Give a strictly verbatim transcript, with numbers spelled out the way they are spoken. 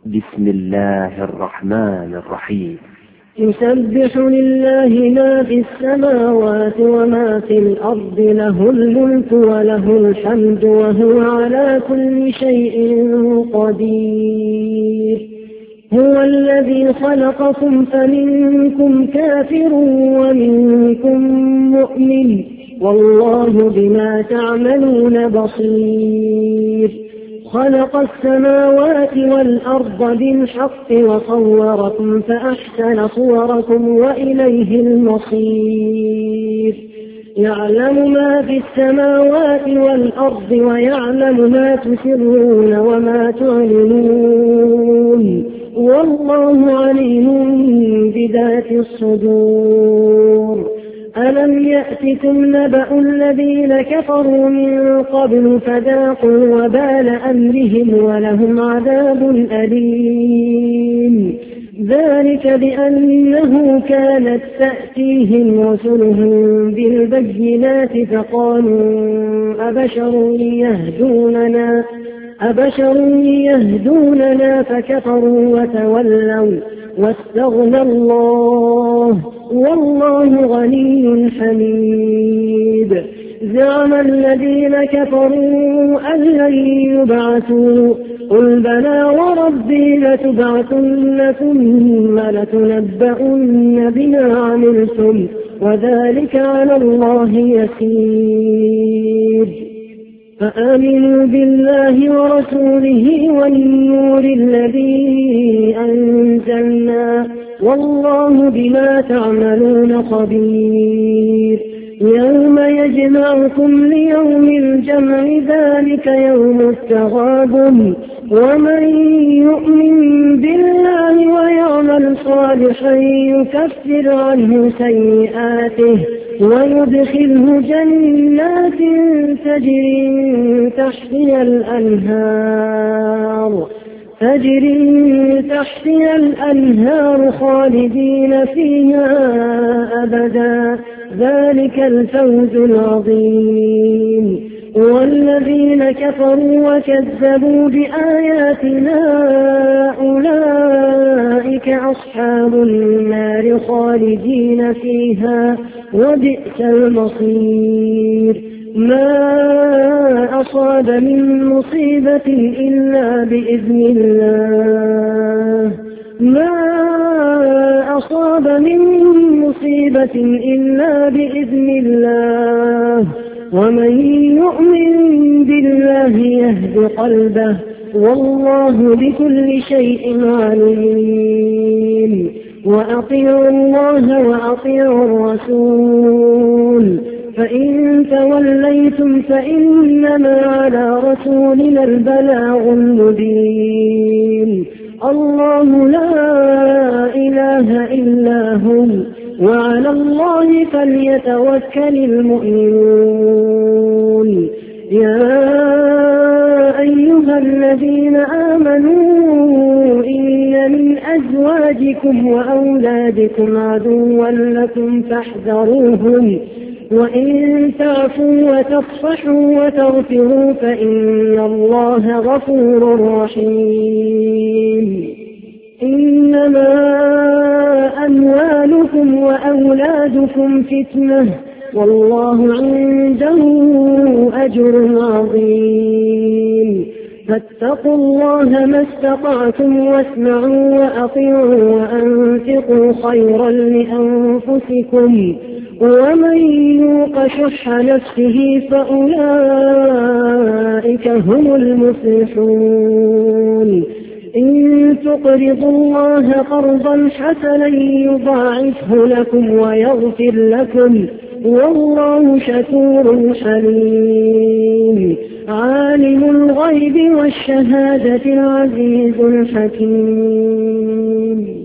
بسم الله الرحمن الرحيم. يسبح لله ما في السماوات وما في الأرض، له الملك وله الحمد وهو على كل شيء قدير. هو الذي خلقكم فمنكم كافر ومنكم مؤمن، والله بما تعملون بصير. خلق السماوات والأرض بالحق وصوركم فأحسن صوركم وإليه المصير. يعلم ما في السماوات والأرض ويعلم ما تسرون وما تعلنون، والله عليم بذات الصدور. ألم يأتكم نبأ الذين كفروا من قبل فذاقوا وبال أمرهم ولهم عذاب أليم. ذلك بأنه كانت تأتيهم رسلهم بالبينات فقالوا أبشر يهدوننا أبشر يهدوننا فكفروا وتولوا واستغنى الله، والله غني حميد. زعم الذين كفروا أن لن يبعثوا، قل بلى وربي لتبعثن ثم لتنبؤن بما عملتم وذلك على الله يسير. فآمنوا بالله ورسوله والنور الذي أنزلنا، والله بما تعملون خبير. يوم يجمعكم ليوم الجمع ذلك يوم التغابن، ومن يؤمن بالله ويعمل صالحا يكفر عنه سيئاته ويدخله جنات تجري تحتها الأنهار تجري تحتها الأنهار خالدين فيها أبدا، ذلك الفوز العظيم. والذين كفروا وكذبوا بآياتنا أولئك أصحاب النار خالدين فيها وبئس المصير. ما أصاب من مصيبة إلا بإذن الله ما أصاب من مصيبة إلا بإذن الله ومن يؤمن بالله يهد قلبه، والله بكل شيء عليم. وأطيعوا الله وأطيعوا الرسول، فإن توليتم فإنما على رسولنا البلاغ المبين. الله لا إله إلا هو، وعلى الله فليتوكل المؤمنون. يا أيها الذين آمنوا إن من أزواجكم وأولادكم عدوا لكم فاحذروهم، وإن تعفوا وتصفحوا وتغفروا فإن الله غفور رحيم. إنما أموالكم وأولادكم فتنة، والله عنده أجر عظيم. فاتقوا الله ما استطعتم واسمعوا وأطيعوا وأنفقوا خيرا لأنفسكم، ومن يوق شح نفسه فأولئك هم المفلحون. إن تقرضوا الله قرضا حسنا يضاعفه لكم ويغفر لكم، والله شكور حليم. عالم الغيب والشهادة العزيز الحكيم.